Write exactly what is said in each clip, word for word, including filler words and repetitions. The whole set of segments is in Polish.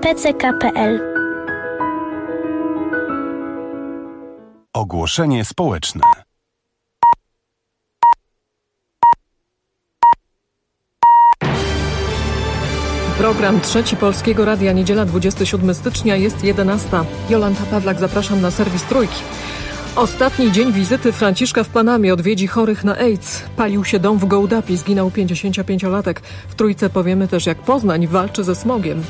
p c k kropka p l. Ogłoszenie społeczne. Program Trzeci Polskiego Radia, niedziela dwudziestego siódmego stycznia, jest jedenasta. Jolanta Pawlak, zapraszam na serwis Trójki. Ostatni dzień wizyty Franciszka w Panamie, odwiedzi chorych na AIDS. Palił się dom w Gołdapi, zginął pięćdziesięciopięciolatek. W Trójce powiemy też, jak Poznań walczy ze smogiem.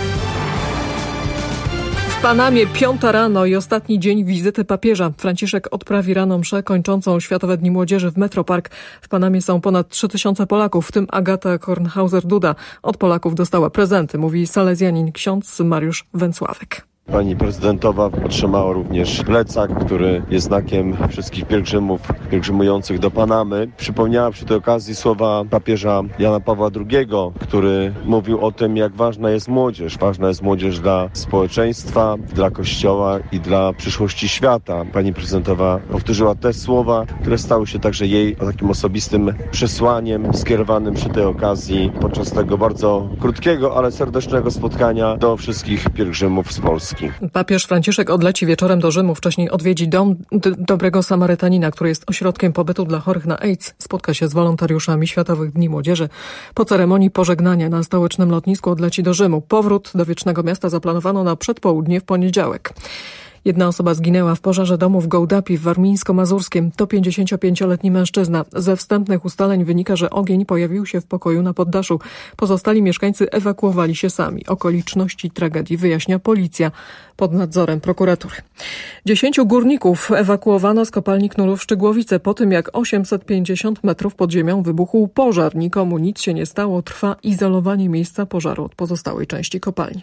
W Panamie piąta rano i ostatni dzień wizyty papieża. Franciszek odprawi rano mszę kończącą Światowe Dni Młodzieży w Metropark. W Panamie są ponad trzy tysiące Polaków, w tym Agata Kornhauser-Duda. Od Polaków dostała prezenty, mówi salezjanin ksiądz Mariusz Węcławek. Pani prezydentowa otrzymała również plecak, który jest znakiem wszystkich pielgrzymów pielgrzymujących do Panamy. Przypomniała przy tej okazji słowa papieża Jana Pawła drugiego, który mówił o tym, jak ważna jest młodzież. Ważna jest młodzież dla społeczeństwa, dla Kościoła i dla przyszłości świata. Pani prezydentowa powtórzyła te słowa, które stały się także jej takim osobistym przesłaniem skierowanym przy tej okazji podczas tego bardzo krótkiego, ale serdecznego spotkania do wszystkich pielgrzymów z Polski. Papież Franciszek odleci wieczorem do Rzymu. Wcześniej odwiedzi Dom D- Dobrego Samarytanina, który jest ośrodkiem pobytu dla chorych na AIDS. Spotka się z wolontariuszami Światowych Dni Młodzieży. Po ceremonii pożegnania na stołecznym lotnisku odleci do Rzymu. Powrót do Wiecznego Miasta zaplanowano na przedpołudnie w poniedziałek. Jedna osoba zginęła w pożarze domu w Gołdapi w Warmińsko-Mazurskim. To pięćdziesięciopięcioletni mężczyzna. Ze wstępnych ustaleń wynika, że ogień pojawił się w pokoju na poddaszu. Pozostali mieszkańcy ewakuowali się sami. Okoliczności tragedii wyjaśnia policja pod nadzorem prokuratury. Dziesięciu górników ewakuowano z kopalni Knurów Szczygłowice po tym, jak osiemset pięćdziesiąt metrów pod ziemią wybuchł pożar. Nikomu nic się nie stało. Trwa izolowanie miejsca pożaru od pozostałej części kopalni.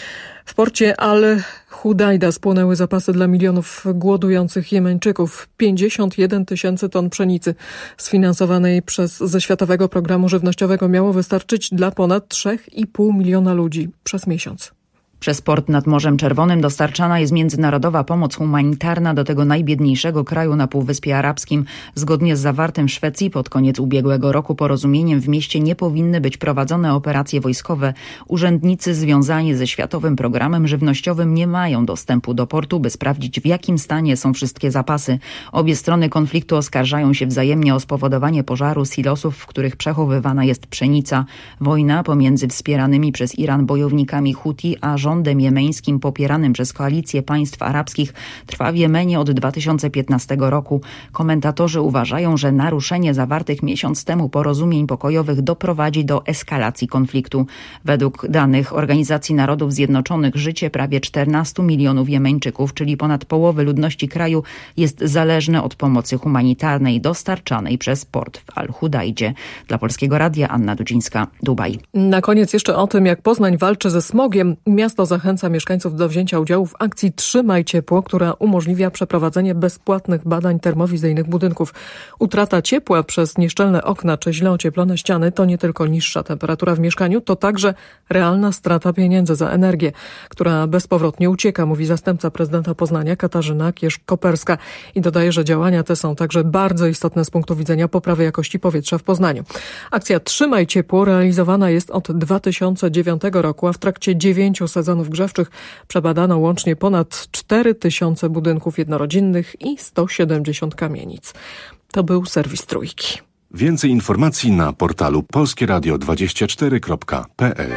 W porcie Al-Hudajda spłonęły zapasy dla milionów głodujących Jemeńczyków. pięćdziesiąt jeden tysięcy ton pszenicy sfinansowanej przez ze Światowego Programu Żywnościowego miało wystarczyć dla ponad trzy i pół miliona ludzi przez miesiąc. Przez port nad Morzem Czerwonym dostarczana jest międzynarodowa pomoc humanitarna do tego najbiedniejszego kraju na Półwyspie Arabskim. Zgodnie z zawartym w Szwecji pod koniec ubiegłego roku porozumieniem w mieście nie powinny być prowadzone operacje wojskowe. Urzędnicy związani ze Światowym Programem Żywnościowym nie mają dostępu do portu, by sprawdzić, w jakim stanie są wszystkie zapasy. Obie strony konfliktu oskarżają się wzajemnie o spowodowanie pożaru silosów, w których przechowywana jest pszenica. Wojna pomiędzy wspieranymi przez Iran bojownikami Huti a rządem rządem jemeńskim popieranym przez koalicję państw arabskich trwa w Jemenie od dwa tysiące piętnastego roku. Komentatorzy uważają, że naruszenie zawartych miesiąc temu porozumień pokojowych doprowadzi do eskalacji konfliktu. Według danych Organizacji Narodów Zjednoczonych życie prawie czternastu milionów Jemeńczyków, czyli ponad połowy ludności kraju, jest zależne od pomocy humanitarnej dostarczanej przez port w Al-Hudajdzie. Dla Polskiego Radia Anna Dudzińska, Dubaj. Na koniec jeszcze o tym, jak Poznań walczy ze smogiem. Miasto zachęca mieszkańców do wzięcia udziału w akcji Trzymaj Ciepło, która umożliwia przeprowadzenie bezpłatnych badań termowizyjnych budynków. Utrata ciepła przez nieszczelne okna czy źle ocieplone ściany to nie tylko niższa temperatura w mieszkaniu, to także realna strata pieniędzy za energię, która bezpowrotnie ucieka, mówi zastępca prezydenta Poznania Katarzyna Kierzk-Koperska i dodaje, że działania te są także bardzo istotne z punktu widzenia poprawy jakości powietrza w Poznaniu. Akcja Trzymaj Ciepło realizowana jest od dwa tysiące dziewiątego roku, a w trakcie dziewięciu sezonów grzewczych przebadano łącznie ponad cztery tysiące budynków jednorodzinnych i sto siedemdziesiąt kamienic. To był serwis Trójki. Więcej informacji na portalu polskie radio dwadzieścia cztery kropka p l.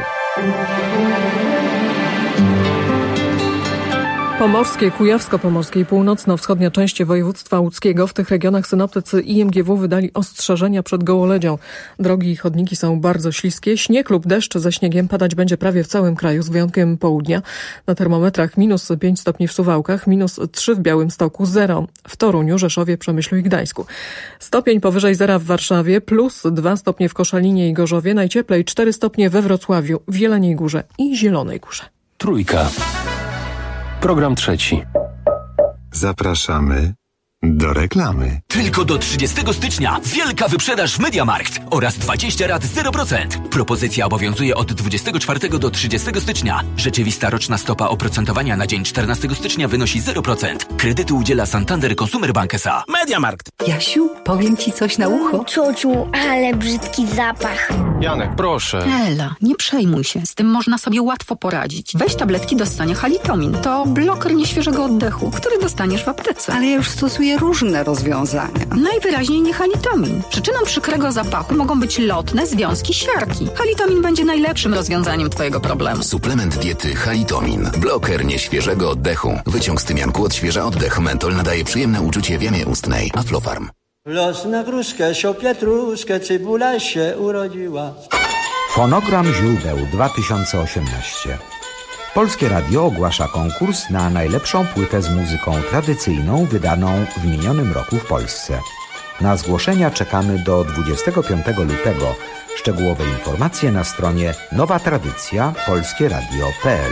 Pomorskie, Kujawsko-Pomorskie i północno-wschodnia część województwa łódzkiego. W tych regionach synoptycy I M G W wydali ostrzeżenia przed gołoledzią. Drogi i chodniki są bardzo śliskie. Śnieg lub deszcz ze śniegiem padać będzie prawie w całym kraju, z wyjątkiem południa. Na termometrach minus pięć stopni w Suwałkach, minus trzy w Białymstoku, zero w Toruniu, Rzeszowie, Przemyślu i Gdańsku. Stopień powyżej zera w Warszawie, plus dwa stopnie w Koszalinie i Gorzowie, najcieplej cztery stopnie we Wrocławiu, w Jeleniej Górze i Zielonej Górze. Trójka. Program trzeci. Zapraszamy Do reklamy. Tylko do trzydziestego stycznia wielka wyprzedaż w MediaMarkt oraz dwadzieścia rat zero procent. Propozycja obowiązuje od dwudziestego czwartego do trzydziestego stycznia. Rzeczywista roczna stopa oprocentowania na dzień czternastego stycznia wynosi zero procent. Kredyty udziela Santander Consumer Bank S A. MediaMarkt. Jasiu, powiem ci coś na ucho. Ciociu, ale brzydki zapach. Janek, proszę. Ela, nie przejmuj się. Z tym można sobie łatwo poradzić. Weź tabletki do ssania Halitomin. To bloker nieświeżego oddechu, który dostaniesz w aptece. Ale ja już stosuję różne rozwiązania. Najwyraźniej nie Halitomin. Przyczyną przykrego zapachu mogą być lotne związki siarki. Halitomin będzie najlepszym rozwiązaniem twojego problemu. Suplement diety Halitomin. Bloker nieświeżego oddechu. Wyciąg z tymianku odświeża oddech. Mentol nadaje przyjemne uczucie w jamie ustnej. Aflofarm. Los na gruszkę, sią pietruszkę, cebula się urodziła. Fonogram źródeł dwa tysiące osiemnaście. Polskie Radio ogłasza konkurs na najlepszą płytę z muzyką tradycyjną wydaną w minionym roku w Polsce. Na zgłoszenia czekamy do dwudziestego piątego lutego. Szczegółowe informacje na stronie nowa tradycja polskie radio kropka p l.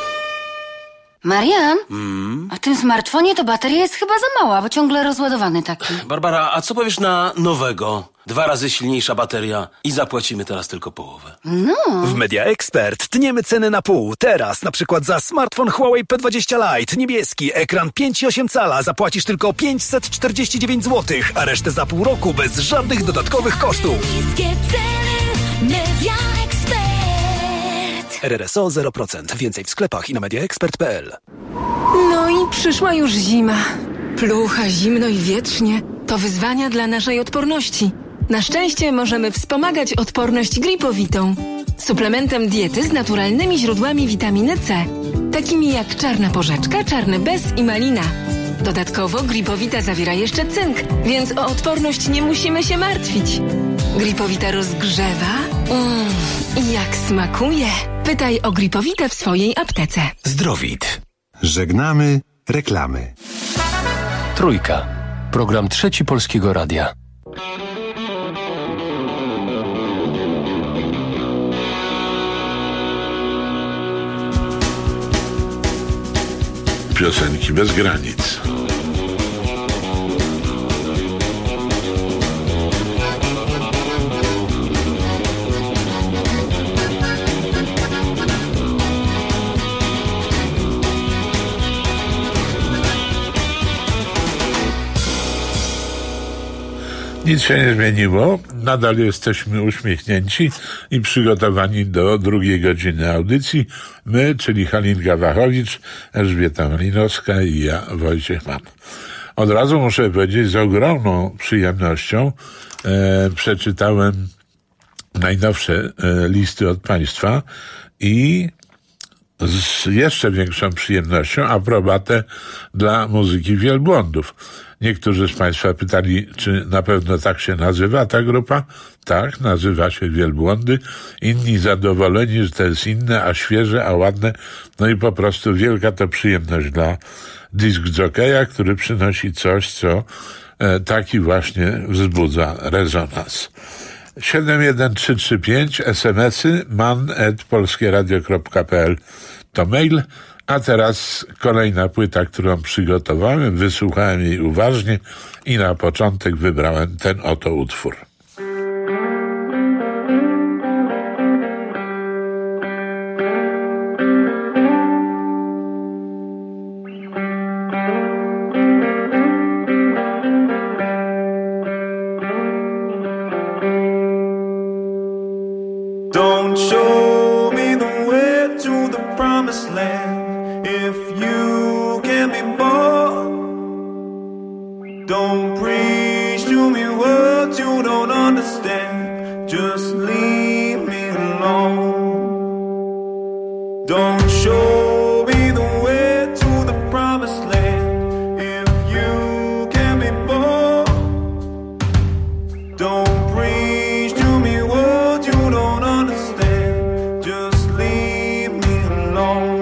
Marian, Mm? a w tym smartfonie to bateria jest chyba za mała, bo ciągle rozładowany taki. Barbara, a co powiesz na nowego? Dwa razy silniejsza bateria i zapłacimy teraz tylko połowę. No. W Media Expert tniemy ceny na pół. Teraz na przykład za smartfon Huawei P dwadzieścia Lite niebieski, ekran pięć i osiem cala zapłacisz tylko pięćset czterdzieści dziewięć złotych, a resztę za pół roku bez żadnych dodatkowych kosztów. Media Expert. R R S O zero procent. Więcej w sklepach i na media expert kropka p l. No i przyszła już zima. Plucha, zimno i wietrznie. To wyzwania dla naszej odporności. Na szczęście możemy wspomagać odporność gripowitą. Suplementem diety z naturalnymi źródłami witaminy C. Takimi jak czarna porzeczka, czarny bez i malina. Dodatkowo gripowita zawiera jeszcze cynk, więc o odporność nie musimy się martwić. Gripowita rozgrzewa. Mmm, i jak smakuje. Pytaj o gripowitę w swojej aptece. Zdrowit. Żegnamy reklamy. Trójka. Program Trzeci Polskiego Radia. Piosenki bez granic. Nic się nie zmieniło. Nadal jesteśmy uśmiechnięci i przygotowani do drugiej godziny audycji. My, czyli Halinka Wachowicz, Elżbieta Malinowska i ja, Wojciech Mann. Od razu muszę powiedzieć, z ogromną przyjemnością e, przeczytałem najnowsze e, listy od Państwa i z jeszcze większą przyjemnością aprobatę dla muzyki Wielbłądów. Niektórzy z Państwa pytali, czy na pewno tak się nazywa ta grupa. Tak, nazywa się Wielbłądy. Inni zadowoleni, że to jest inne, a świeże, a ładne. No i po prostu wielka to przyjemność dla disc jockeya, który przynosi coś, co e, taki właśnie wzbudza rezonans. siedem jeden trzy trzy pięć es em esy man at polskie radio kropka p l to mail. A teraz kolejna płyta, którą przygotowałem, wysłuchałem jej uważnie i na początek wybrałem ten oto utwór. Don't show me the way to the promised land. If you can be bored, don't preach to me words you don't understand. Just leave me alone. Don't show me the way to the promised land. If you can be bored, don't preach to me words you don't understand. Just leave me alone.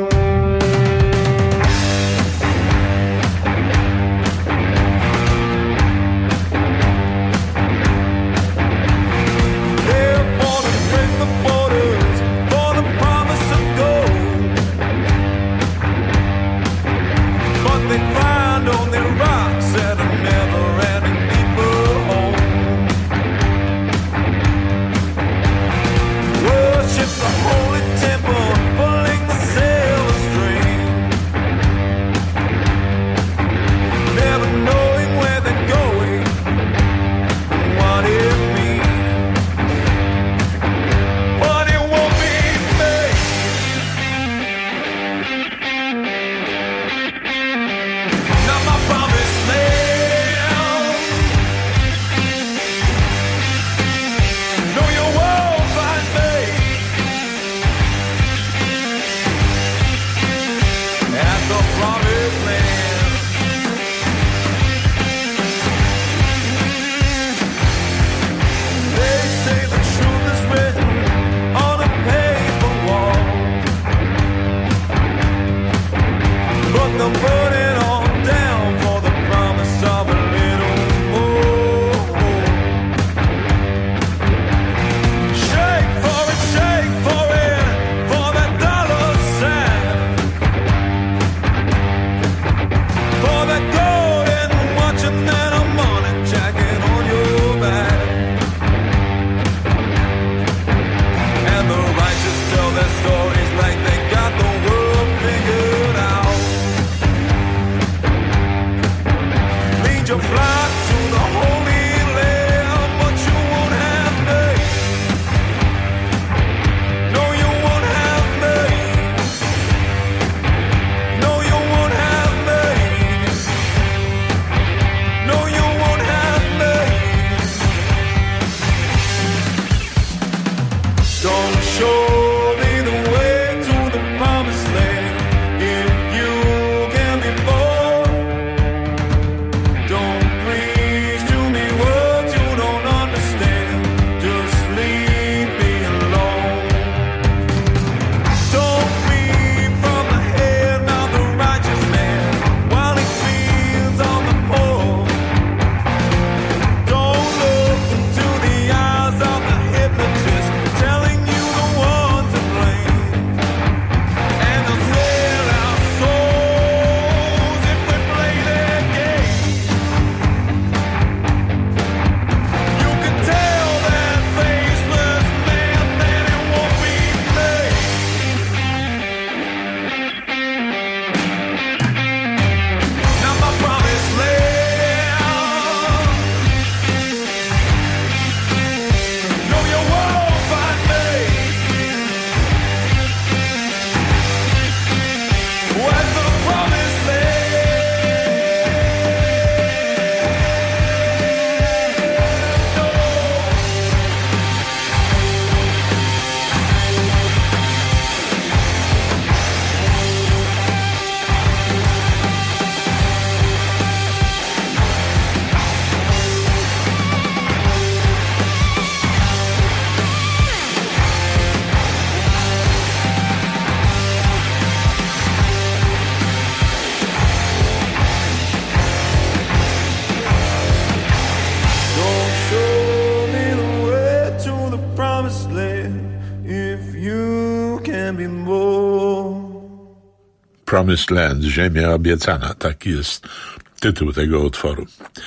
Promised Land, Ziemia obiecana, taki jest tytuł tego utworu.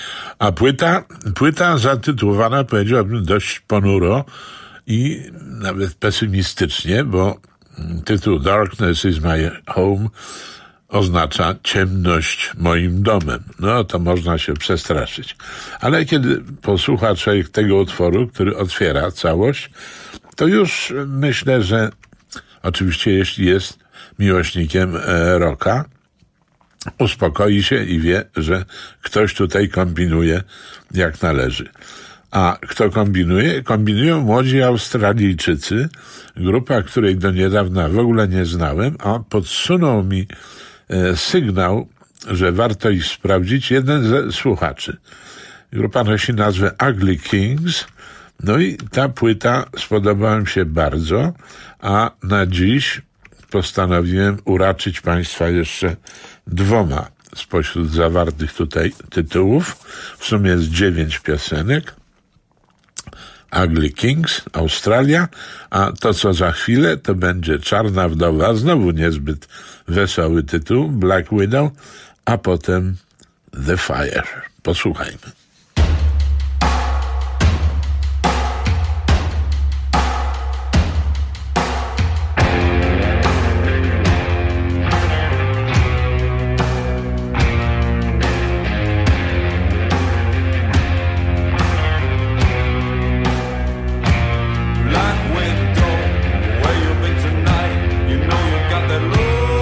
A płyta, płyta zatytułowana, powiedziałbym, dość ponuro i nawet pesymistycznie, bo tytuł Darkness is my home oznacza ciemność moim domem. No to można się przestraszyć. Ale kiedy posłucha człowiek tego utworu, który otwiera całość, to już myślę, że oczywiście jeśli jest miłośnikiem rocka, uspokoi się i wie, że ktoś tutaj kombinuje jak należy. A kto kombinuje? Kombinują młodzi Australijczycy, grupa, której do niedawna w ogóle nie znałem, a podsunął mi e, sygnał, że warto ich sprawdzić, jeden ze słuchaczy. Grupa nosi nazwę Ugly Kings, no i ta płyta spodobała mi się bardzo, a na dziś postanowiłem uraczyć Państwa jeszcze dwoma spośród zawartych tutaj tytułów. W sumie jest dziewięć piosenek. Ugly Kings, Australia, a to co za chwilę to będzie Czarna Wdowa, znowu niezbyt wesoły tytuł, Black Widow, a potem The Fire. Posłuchajmy.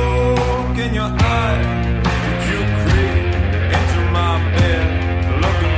Looking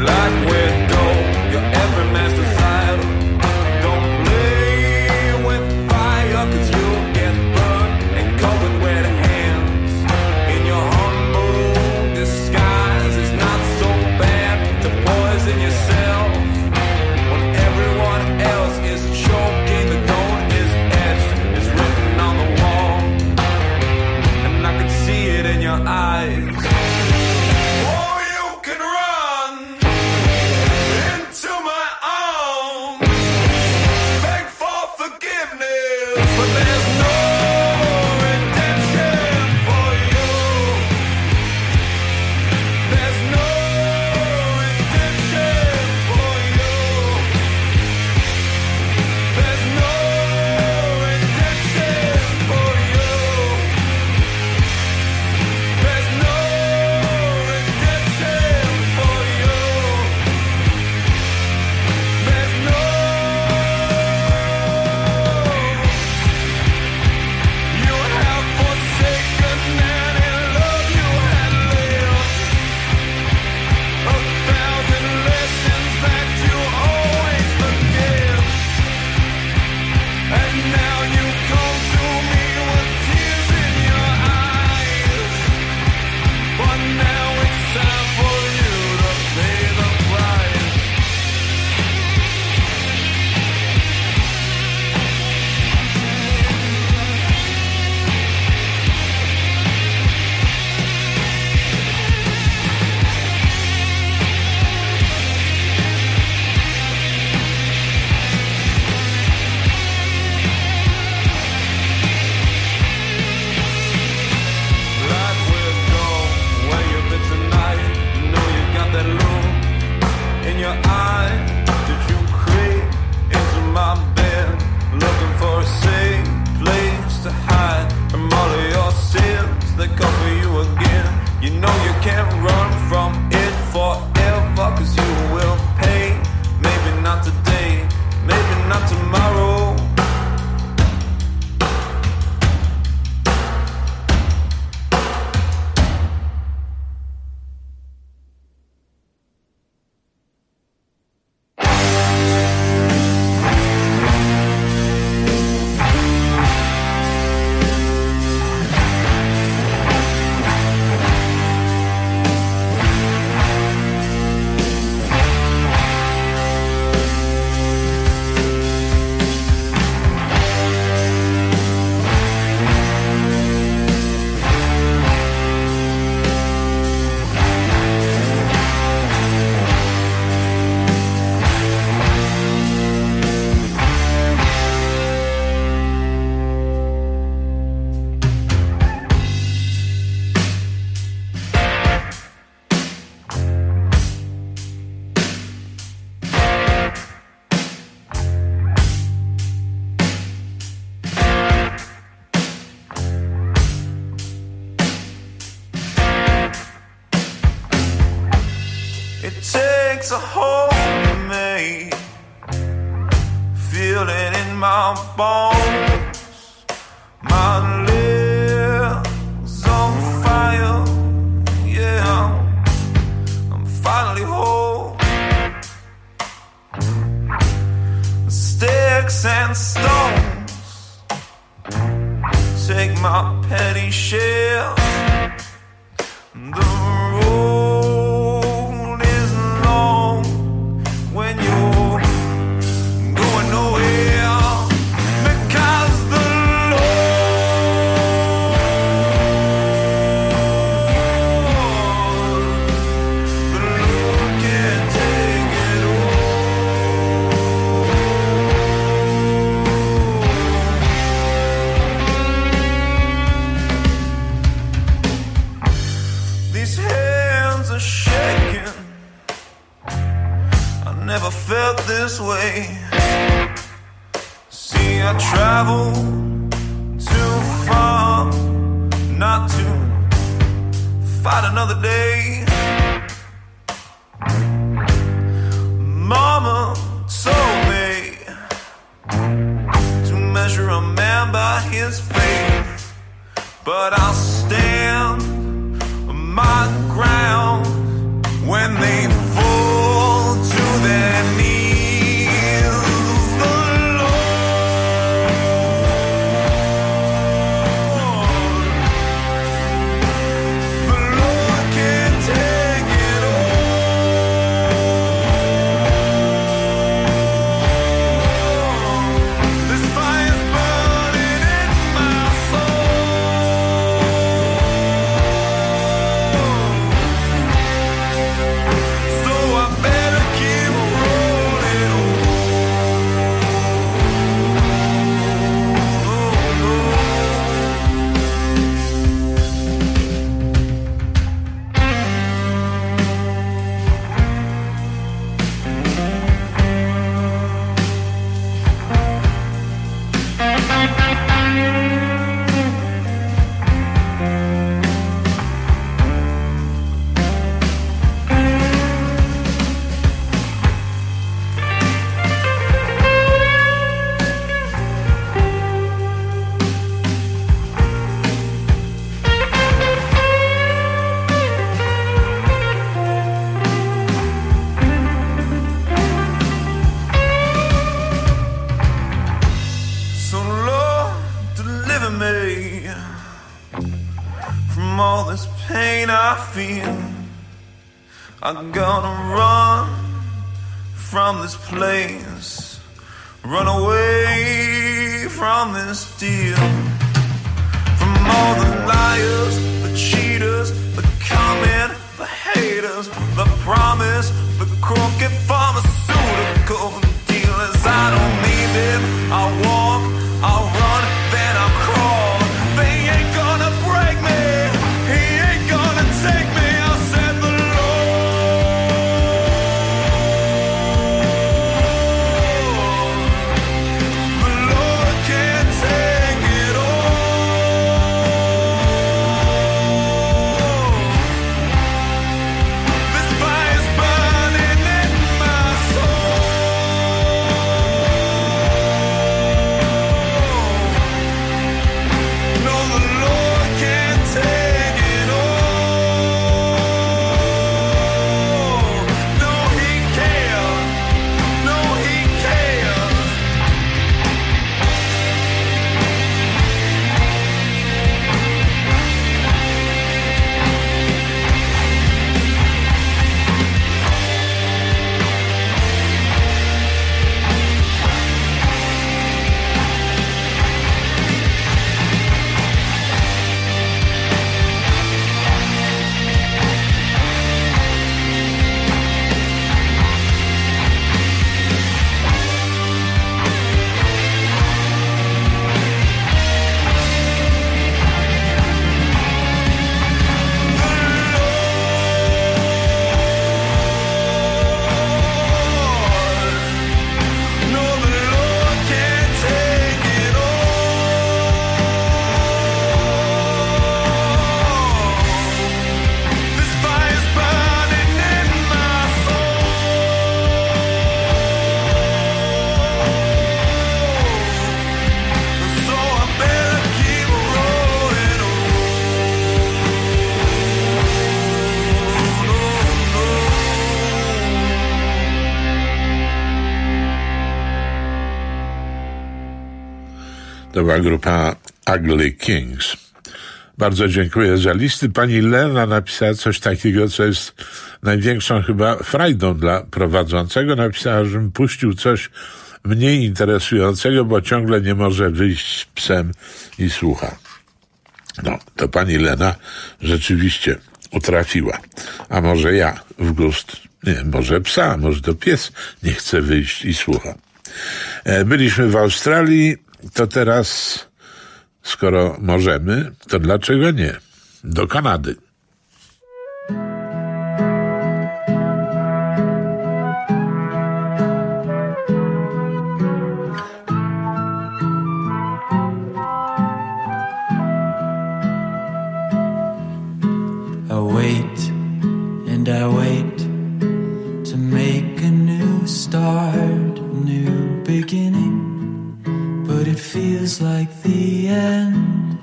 takes a hold of me, feel it in my bones, my lips on fire, yeah, I'm finally whole. Sticks and stones take my petty share. The road is long when you're going nowhere, because the Lord, the Lord can't take it all. These hands are shaking, I never felt this way. See, I travel too far not to fight another day. Mama told me to measure a man by his faith, but I'll stand my ground when they fall. I'm gonna run from this place, run away from this deal, from all the liars, the cheaters, the comment, the haters, the promise, the crooked pharmaceutical dealers. I don't need them, I walk, I'll run, then I'll crawl. They ain't gonna break me, he ain't gonna take me. I'll set the To była grupa Ugly Kings. Bardzo dziękuję za listy. Pani Lena napisała coś takiego, co jest największą chyba frajdą dla prowadzącego. Napisała, żebym puścił coś mniej interesującego, bo ciągle nie może wyjść z psem i słucha. No, to pani Lena rzeczywiście utrafiła. A może ja w gust, nie, może psa, może to pies nie chce wyjść i słucha. Byliśmy w Australii, to teraz, skoro możemy, to dlaczego nie? Do Kanady. I wait and I wait to make a new start, a new beginning. But it feels like the end,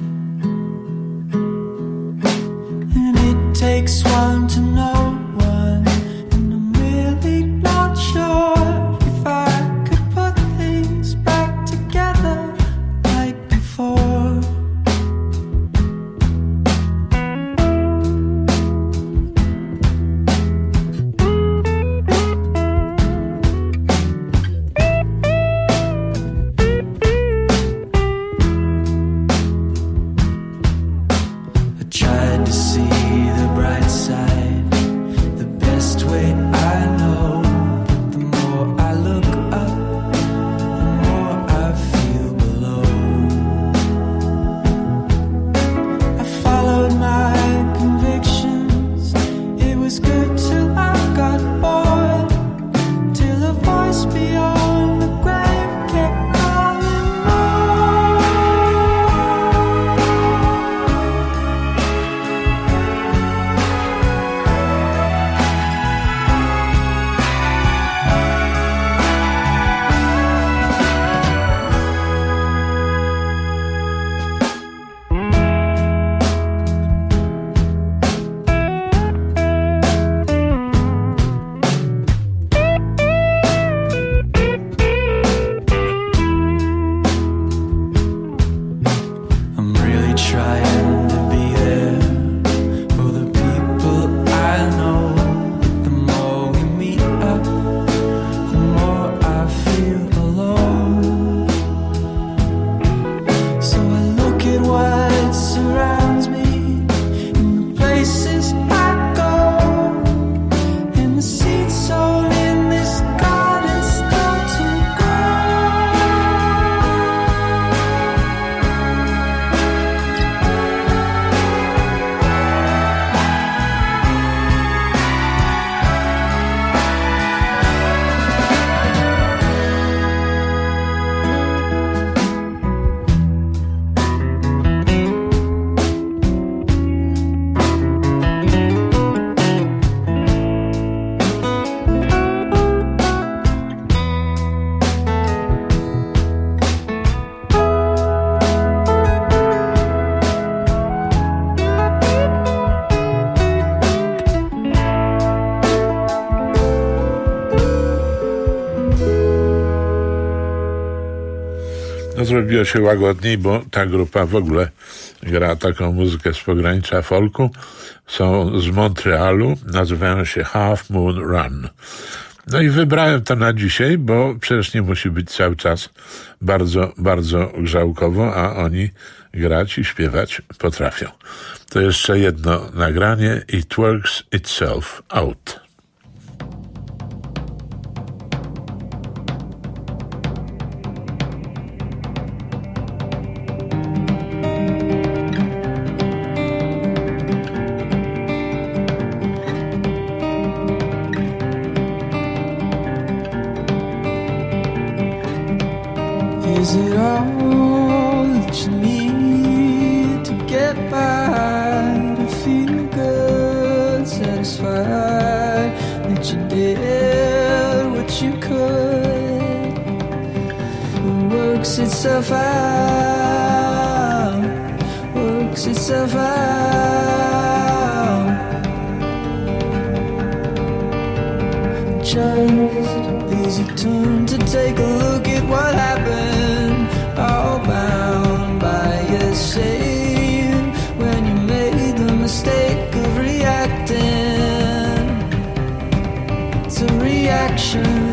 and it takes one to know one, and I'm really not sure if I could put things back together like before. no zrobiło się łagodniej, bo ta grupa w ogóle gra taką muzykę z pogranicza folku. Są z Montrealu, nazywają się Half Moon Run. No i wybrałem to na dzisiaj, bo przecież nie musi być cały czas bardzo, bardzo grzałkowo, a oni grać i śpiewać potrafią. To jeszcze jedno nagranie. It Works Itself Out. Is it all that you need to get by, to feel good, satisfied that you did what you could? It works itself out, works itself out. Just easy turn to take a look at what happened, all bound by your shame when you made the mistake of reacting to reaction.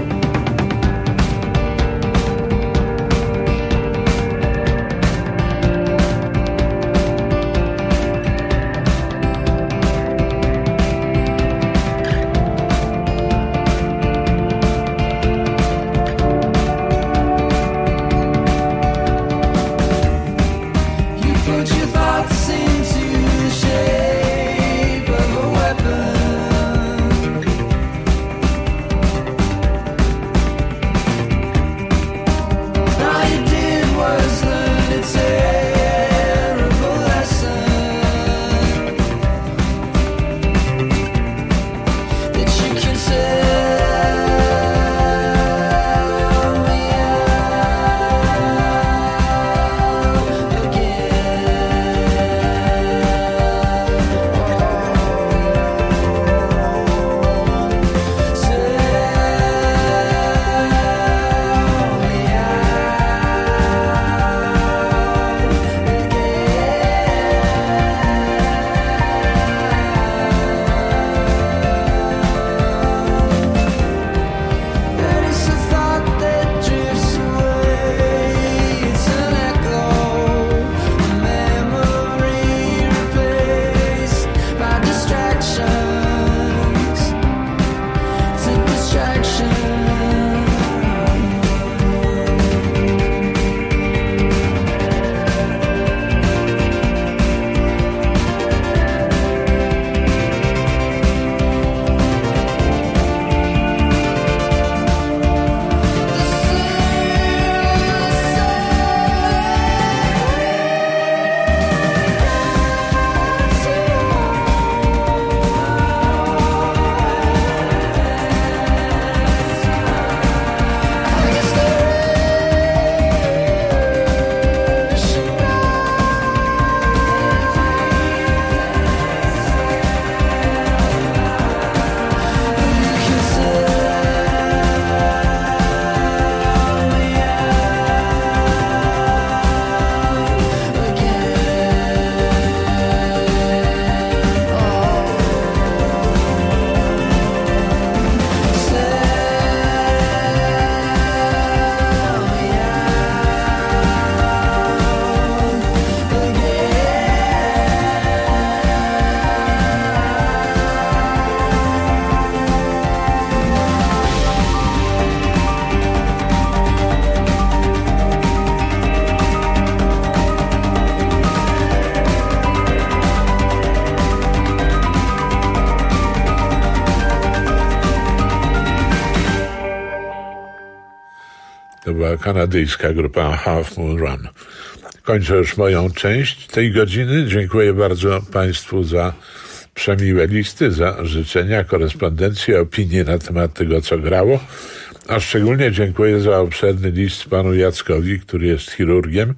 To była kanadyjska grupa Half Moon Run. Kończę już moją część tej godziny. Dziękuję bardzo Państwu za przemiłe listy, za życzenia, korespondencje, opinie na temat tego, co grało. A szczególnie dziękuję za obszerny list panu Jackowi, który jest chirurgiem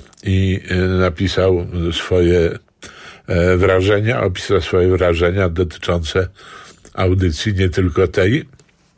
i napisał swoje wrażenia, opisał swoje wrażenia dotyczące audycji, nie tylko tej,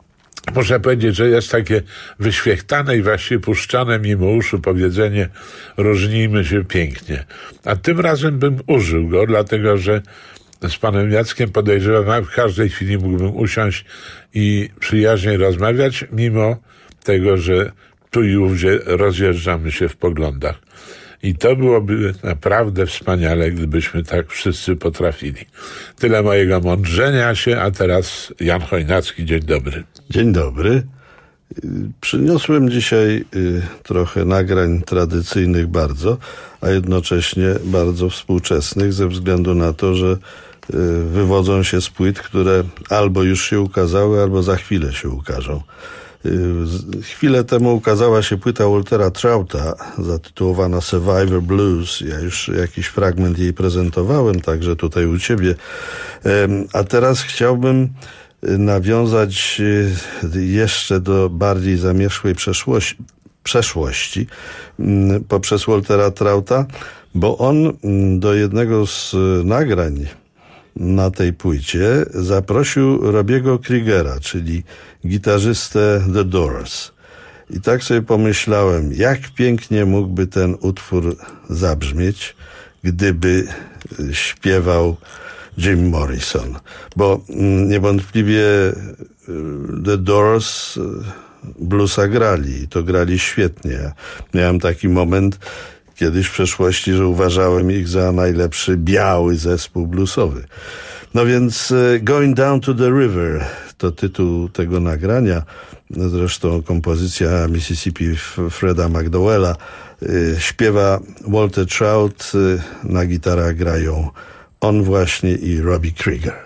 muszę powiedzieć, że jest takie wyświechtane i właściwie puszczane mimo uszu powiedzenie różnijmy się pięknie. A tym razem bym użył go, dlatego że z panem Jackiem podejrzewam, w każdej chwili mógłbym usiąść i przyjaźnie rozmawiać, mimo tego, że tu i ówdzie rozjeżdżamy się w poglądach. I to byłoby naprawdę wspaniale, gdybyśmy tak wszyscy potrafili. Tyle mojego mądrzenia się, a teraz Jan Chojnacki. Dzień dobry. Dzień dobry. Przyniosłem dzisiaj trochę nagrań tradycyjnych bardzo, a jednocześnie bardzo współczesnych, ze względu na to, że wywodzą się z płyt, które albo już się ukazały, albo za chwilę się ukażą. Chwilę temu ukazała się płyta Waltera Trouta zatytułowana Survivor Blues. Ja już jakiś fragment jej prezentowałem, także tutaj u ciebie. A teraz chciałbym nawiązać jeszcze do bardziej zamierzchłej przeszłości, przeszłości poprzez Waltera Trouta, bo on do jednego z nagrań na tej płycie zaprosił Robiego Krigera, czyli gitarzystę The Doors. I tak sobie pomyślałem, jak pięknie mógłby ten utwór zabrzmieć, gdyby śpiewał Jim Morrison. Bo niewątpliwie The Doors bluesa grali i to grali świetnie. Miałem taki moment kiedyś w przeszłości, że uważałem ich za najlepszy biały zespół bluesowy. No więc Going Down to the River to tytuł tego nagrania. Zresztą kompozycja Mississippi Freda McDowella. Śpiewa Walter Trout, na gitarach grają on właśnie i Robbie Krieger.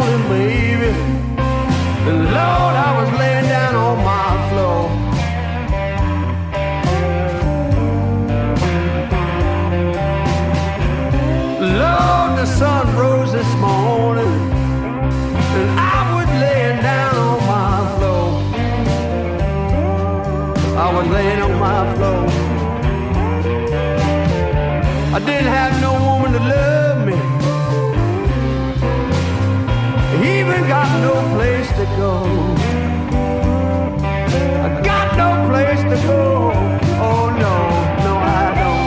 morning, baby. And Lord, I was laying down on my floor. Lord, the sun rose this morning, and I was laying down on my floor. I was laying on my floor. I didn't have no woman to love me, even got no place to go. I got no place to go. Oh no, no I don't.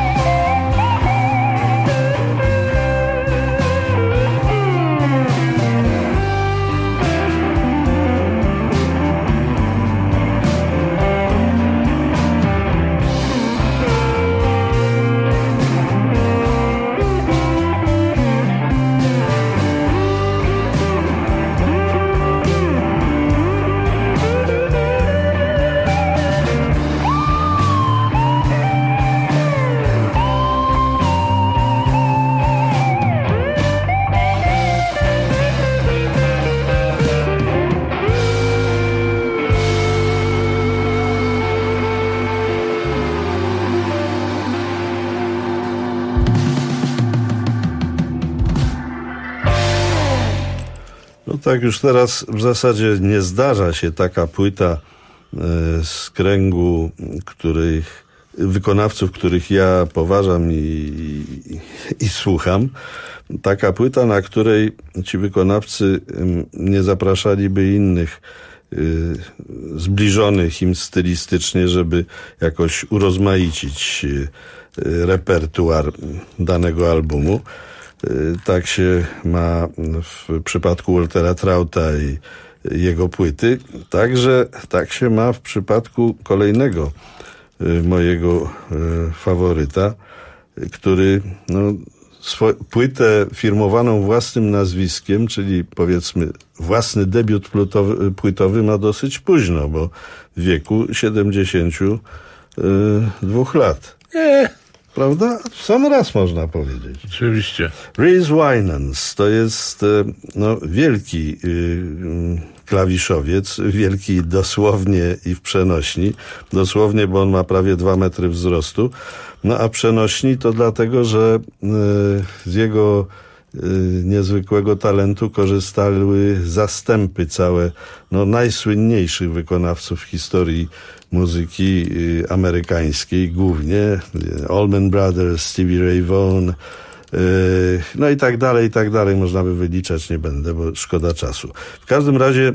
Tak już teraz w zasadzie nie zdarza się taka płyta z kręgu których, wykonawców, których ja poważam i, i, i słucham. Taka płyta, na której ci wykonawcy nie zapraszaliby innych zbliżonych im stylistycznie, żeby jakoś urozmaicić repertuar danego albumu. Tak się ma w przypadku Waltera Trouta i jego płyty. Także tak się ma w przypadku kolejnego mojego faworyta, który no, swo- płytę firmowaną własnym nazwiskiem, czyli powiedzmy własny debiut płytowy, płytowy ma dosyć późno, bo w wieku siedemdziesięciu dwóch lat. Nie. Prawda? W sam raz można powiedzieć. Oczywiście. Rhys Winans to jest no, wielki y, klawiszowiec, wielki dosłownie i w przenośni. Dosłownie, bo on ma prawie dwa metry wzrostu. No a przenośni to dlatego, że y, z jego y, niezwykłego talentu korzystały zastępy całe no, najsłynniejszych wykonawców w historii muzyki y, amerykańskiej, głównie Allman Brothers, Stevie Ray Vaughan, y, no i tak dalej, i tak dalej. Można by wyliczać, nie będę, bo szkoda czasu. W każdym razie y,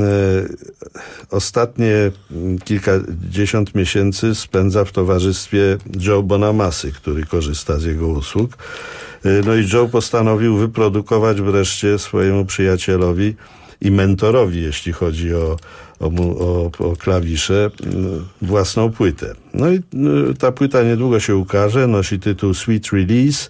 ostatnie kilkadziesiąt miesięcy spędza w towarzystwie Joe Bonamassy, który korzysta z jego usług. Y, no i Joe postanowił wyprodukować wreszcie swojemu przyjacielowi i mentorowi, jeśli chodzi o O, o, o klawisze, własną płytę. No i ta płyta niedługo się ukaże, nosi tytuł Sweet Release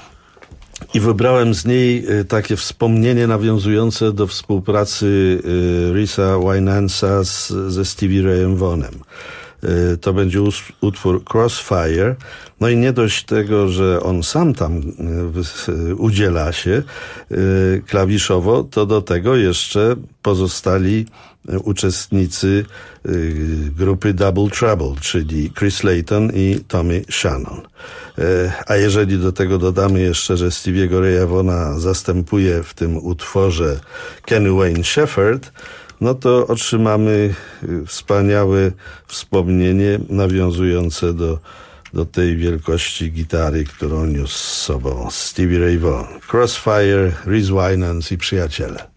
i wybrałem z niej takie wspomnienie nawiązujące do współpracy Rhysa Winansa z, ze Stevie Rayem Vaughanem. To będzie utwór Crossfire. No i nie dość tego, że on sam tam udziela się klawiszowo, to do tego jeszcze pozostali uczestnicy grupy Double Trouble, czyli Chris Layton i Tommy Shannon. A jeżeli do tego dodamy jeszcze, że Stevie'ego Raya Vaughana zastępuje w tym utworze Kenny Wayne Shepherd, no to otrzymamy wspaniałe wspomnienie nawiązujące do, do tej wielkości gitary, którą niósł z sobą Stevie Ray Vaughan. Crossfire, Rhys Winans i przyjaciele.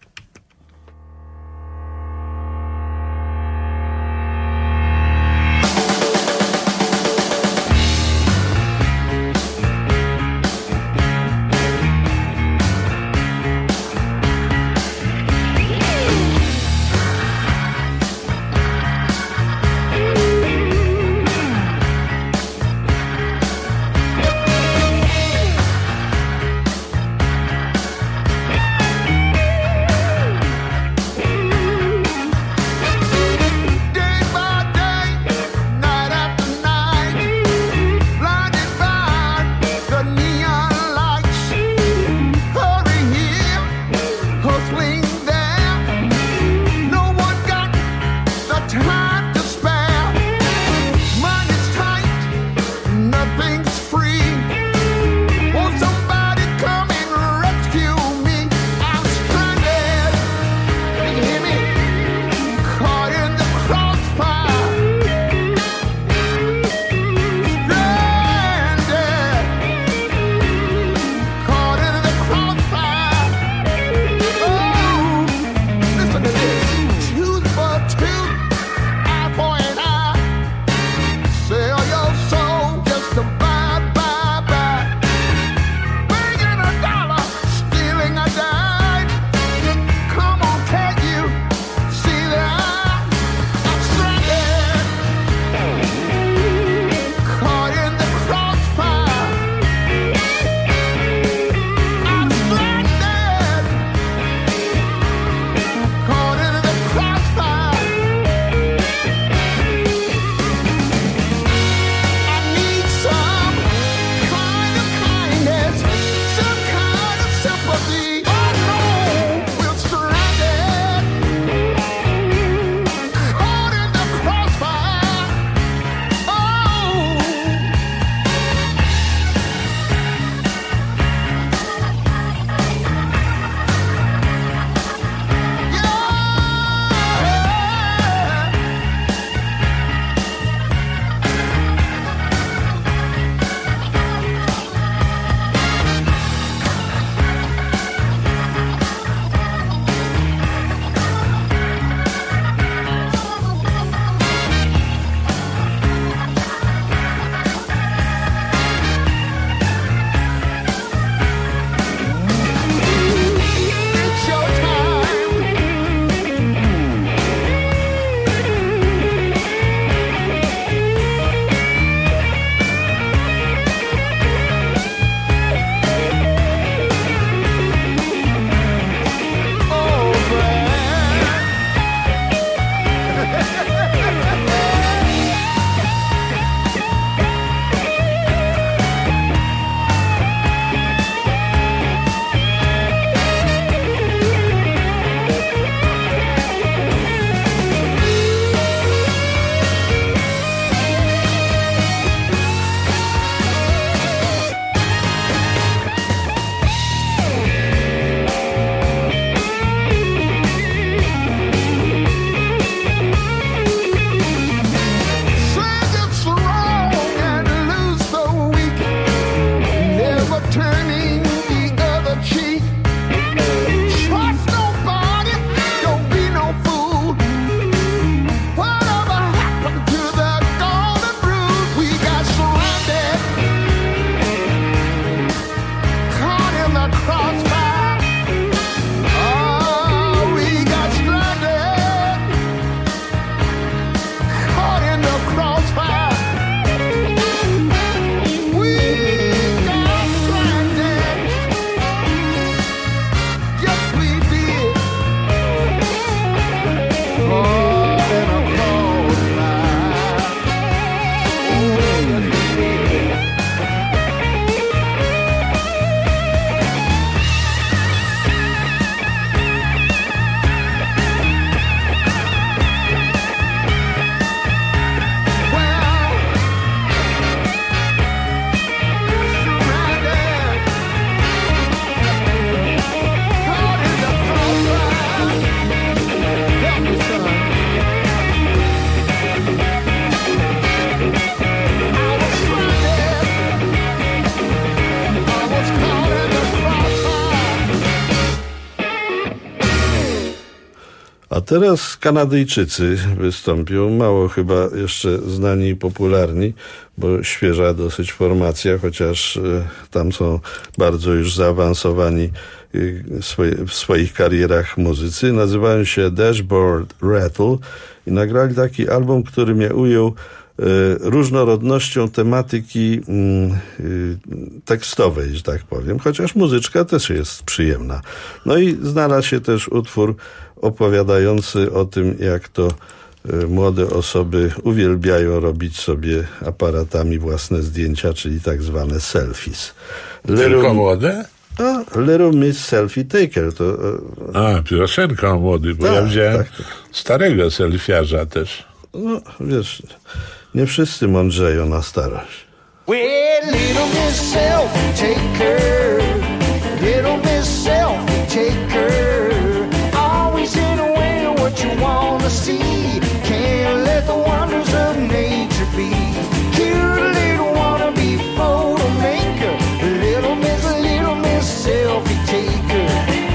A teraz Kanadyjczycy wystąpią, mało chyba jeszcze znani i popularni, bo świeża dosyć formacja, chociaż tam są bardzo już zaawansowani w swoich karierach muzycy. Nazywają się Dashboard Rattle i nagrali taki album, który mnie ujął różnorodnością tematyki tekstowej, że tak powiem, chociaż muzyczka też jest przyjemna. No i znalazł się też utwór opowiadający o tym, jak to młode osoby uwielbiają robić sobie aparatami własne zdjęcia, czyli tak zwane selfies. Little... Tylko młode? A, Little Miss Selfie Taker. To, A, piosenka o młody, bo tak, ja wziąłem tak, tak. starego selfiarza też. No, wiesz, nie wszyscy mądrzeją na starość. Well, little Miss Selfie Taker, little Miss Selfie Taker, always in a way of what you wanna see. Can't let the wonders of nature be. Cute little wannabe photo maker, little Miss, little Miss Selfie Taker.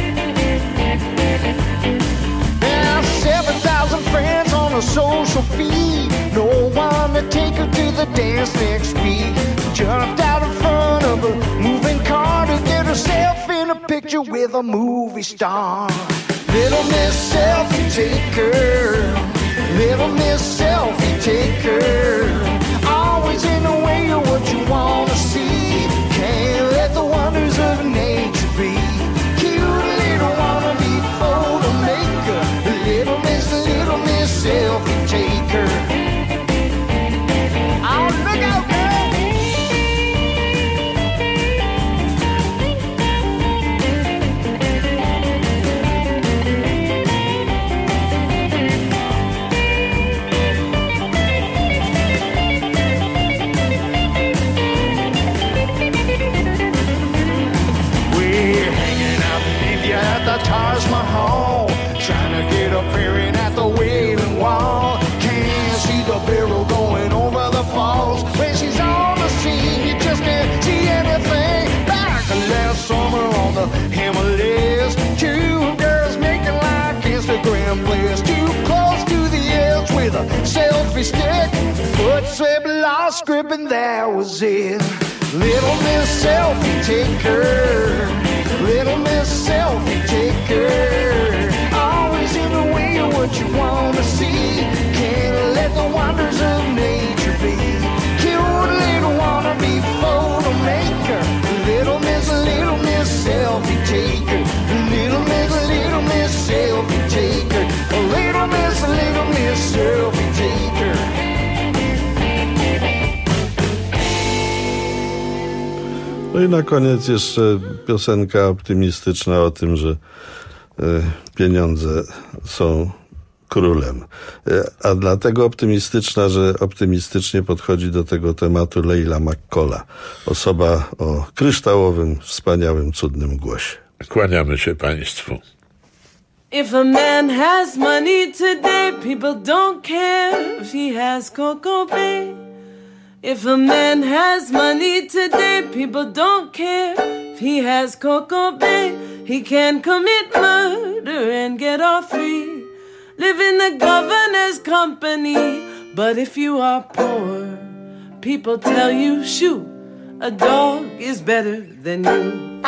Now seven thousand friends on a social feed, no one to take her to the dance next week. Jumped out in front of a moving car to get herself in a picture with a movie star. Little Miss Selfie Taker, little Miss Selfie Taker, always in the way of what you wanna see. Can't let the wonders of nature be. Cute little wannabe photo maker, little Miss, little Miss Selfie Taker. Oh, look out, girl! Taj Mahal, trying to get up peering at the Wailing Wall. Can't see the barrel going over the falls. When she's on the scene, you just can't see anything. Back last summer on the Himalayas, two girls making like Instagram players. Too close to the edge with a selfie stick. Foot slip, lost grip, and that was it. Little Miss Selfie Taker, little Miss Selfie Taker, always in the way of what you wanna see. Can't let the wonders of nature be. Cute little wannabe photo maker, little Miss, little Miss Selfie Taker, little Miss, little Miss Selfie Taker, little Miss, little Miss Selfie Taker. No i na koniec jeszcze piosenka optymistyczna o tym, że y, pieniądze są królem. Y, a dlatego optymistyczna, że optymistycznie podchodzi do tego tematu Leila McCalla. Osoba o kryształowym, wspaniałym, cudnym głosie. Kłaniamy się państwu. If a man has money today, people don't care if he has Coco Bay. If a man has money today, people don't care if he has Coco Bay. He can commit murder and get off free, live in the governor's company. But if you are poor, people tell you, shoot, a dog is better than you.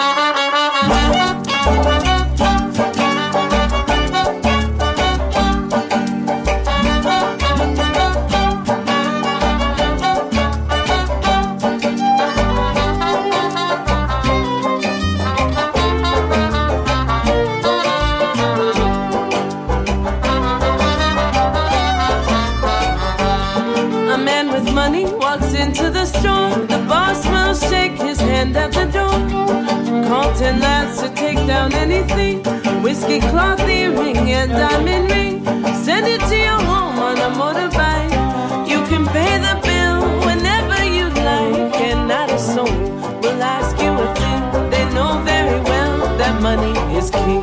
Into the store, the boss will shake his hand at the door. Call ten lads to take down anything, whiskey, cloth, earring, and diamond ring. Send it to your home on a motorbike. You can pay the bill whenever you like, and not a soul will ask you a thing. They know very well that money is king.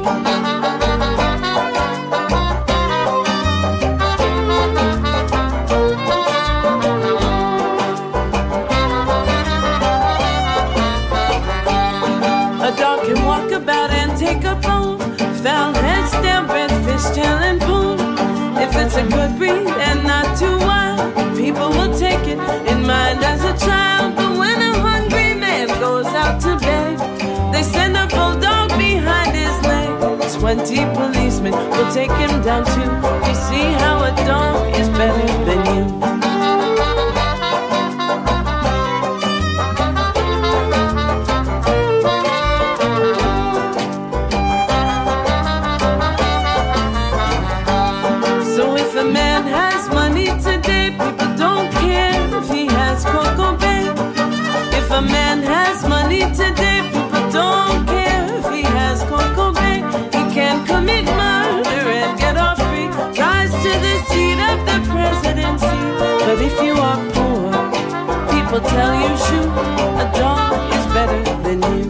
Foul head, stamp, bread, fish, tail, and pool. make it in mind as a child. But when a hungry man goes out to bed, they send a bulldog behind his leg. Twenty policemen will take him down too. You see how a dog is better than you. So if a man has money today, people don't care if he has Coco Bay. If a man has money today, people don't care if he has Coco Bay. He can commit murder and get off free, rise to the seat of the presidency. But if you are poor, people tell you, shoot, a dog is better than you.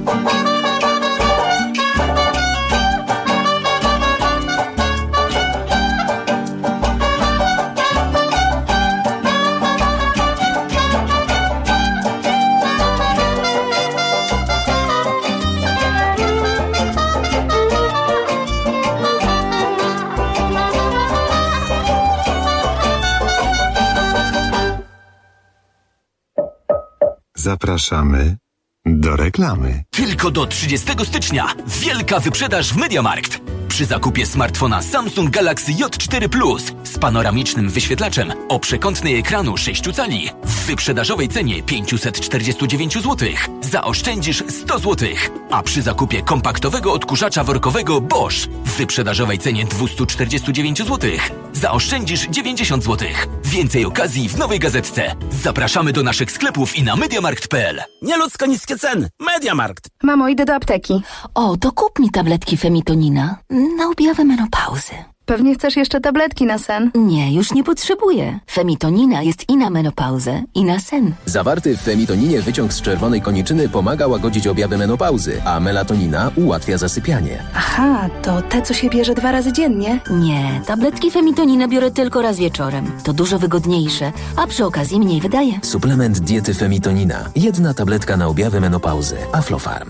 Zapraszamy do reklamy. Tylko do trzydziestego stycznia wielka wyprzedaż w MediaMarkt. Przy zakupie smartfona Samsung Galaxy J cztery Plus z panoramicznym wyświetlaczem o przekątnej ekranu sześć cali w wyprzedażowej cenie pięćset czterdzieści dziewięć złotych zaoszczędzisz sto złotych, a przy zakupie kompaktowego odkurzacza workowego Bosch w wyprzedażowej cenie dwieście czterdzieści dziewięć złotych zaoszczędzisz dziewięćdziesiąt złotych. Więcej okazji w nowej gazetce. Zapraszamy do naszych sklepów i na mediamarkt kropka p l. Nieludzko niskie ceny. MediaMarkt. Mamo, idę do apteki. O, to kup mi tabletki Femitonina na objawę menopauzy. Pewnie chcesz jeszcze tabletki na sen? Nie, już nie potrzebuję. Femitonina jest i na menopauzę, i na sen. Zawarty w femitoninie wyciąg z czerwonej koniczyny pomaga łagodzić objawy menopauzy, a melatonina ułatwia zasypianie. Aha, to te, co się bierze dwa razy dziennie? Nie, tabletki Femitonina biorę tylko raz wieczorem. To dużo wygodniejsze, a przy okazji mniej wydaje. Suplement diety Femitonina. Jedna tabletka na objawy menopauzy. Aflofarm.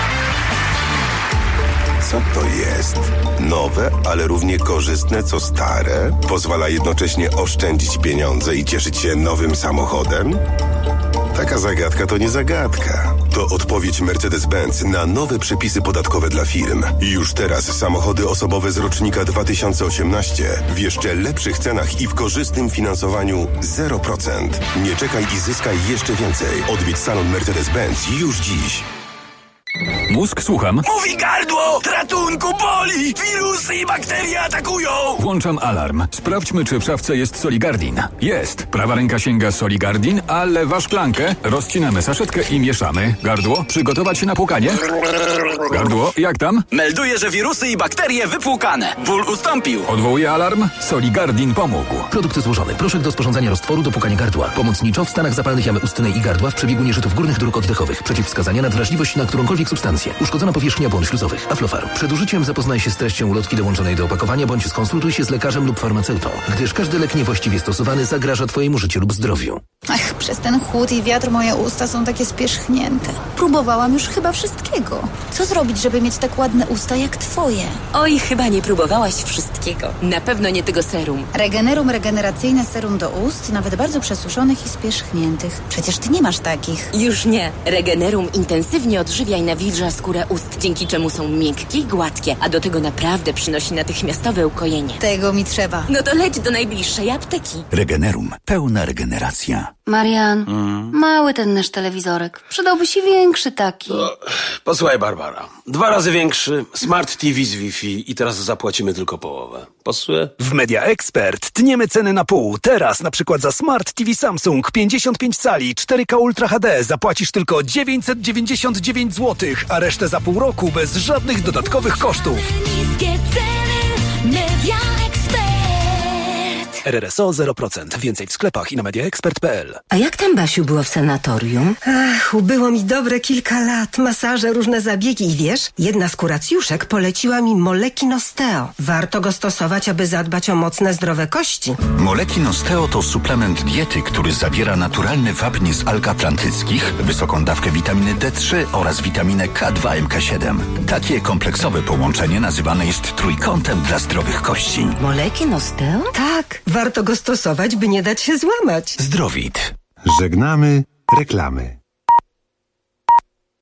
Co to jest? Nowe, ale równie korzystne co stare? Pozwala jednocześnie oszczędzić pieniądze i cieszyć się nowym samochodem? Taka zagadka to nie zagadka. To odpowiedź Mercedes-Benz na nowe przepisy podatkowe dla firm. Już teraz samochody osobowe z rocznika dwa tysiące osiemnaście w jeszcze lepszych cenach i w korzystnym finansowaniu zero procent. Nie czekaj i zyskaj jeszcze więcej. Odwiedź salon Mercedes-Benz już dziś. Mózg, słucham. Mówi gardło! Ratunku, boli! Wirusy i bakterie atakują! Włączam alarm. Sprawdźmy, czy w szafce jest Soligardin. Jest. Prawa ręka sięga Soligardin, a lewa szklankę. Rozcinamy saszetkę i mieszamy. Gardło, przygotować się na płukanie. Gardło, jak tam? Melduję, że wirusy i bakterie wypłukane. Ból ustąpił. Odwołuję alarm. Soligardin pomógł. Produkt złożony. Proszek do sporządzania roztworu do płukania gardła. Pomocniczo w stanach zapalnych jamy ustnej i gardła w przebiegu nieżytów górnych dróg oddechowych. Przeciwwskazania na wrażliwość na którąkolwiek substancję. Uszkodzona powierzchnia błon śluzowych. Aflofarm. Przed użyciem zapoznaj się z treścią ulotki dołączonej do opakowania bądź skonsultuj się z lekarzem lub farmaceutą, gdyż każdy lek niewłaściwie stosowany zagraża Twojemu życiu lub zdrowiu. Ach, przez ten chłód i wiatr moje usta są takie spierzchnięte. Próbowałam już chyba wszystkiego. Co zrobić, żeby mieć tak ładne usta jak Twoje? Oj, chyba nie próbowałaś wszystkiego. Na pewno nie tego serum. Regenerum regeneracyjne serum do ust, nawet bardzo przesuszonych i spierzchniętych. Przecież Ty nie masz takich. Już nie. Regenerum intensywnie odżywia i nawilża skórę ust, dzięki czemu są miękkie i gładkie, a do tego naprawdę przynosi natychmiastowe ukojenie. Tego mi trzeba. No to leć do najbliższej apteki. Regenerum. Pełna regeneracja. Marian, mm. mały ten nasz telewizorek. Przydałby się większy taki. No, posłuchaj, Barbara. Dwa razy większy, smart T V z Wi-Fi i teraz zapłacimy tylko połowę. Pasuje? W Media Expert tniemy ceny na pół. Teraz na przykład za smart T V Samsung pięćdziesiąt pięć cali cztery K Ultra H D zapłacisz tylko dziewięćset dziewięćdziesiąt dziewięć złotych, a resztę za pół roku bez żadnych dodatkowych kosztów. Niskie ceny, Media Expert. R R S O zero procent. Więcej w sklepach i na mediaexpert kropka p l. A jak tam, Basiu, było w sanatorium? Ach, ubyło mi dobre kilka lat. Masaże, różne zabiegi i wiesz, jedna z kuracjuszek poleciła mi Molekin Osteo. Warto go stosować, aby zadbać o mocne, zdrowe kości. Molekin Osteo to suplement diety, który zawiera naturalny wapń z alg atlantyckich, wysoką dawkę witaminy D trzy oraz witaminę K dwa M K siedem. Takie kompleksowe połączenie nazywane jest trójkątem dla zdrowych kości. Molekin Osteo? Tak, warto go stosować, by nie dać się złamać. Zdrowit. Żegnamy reklamy.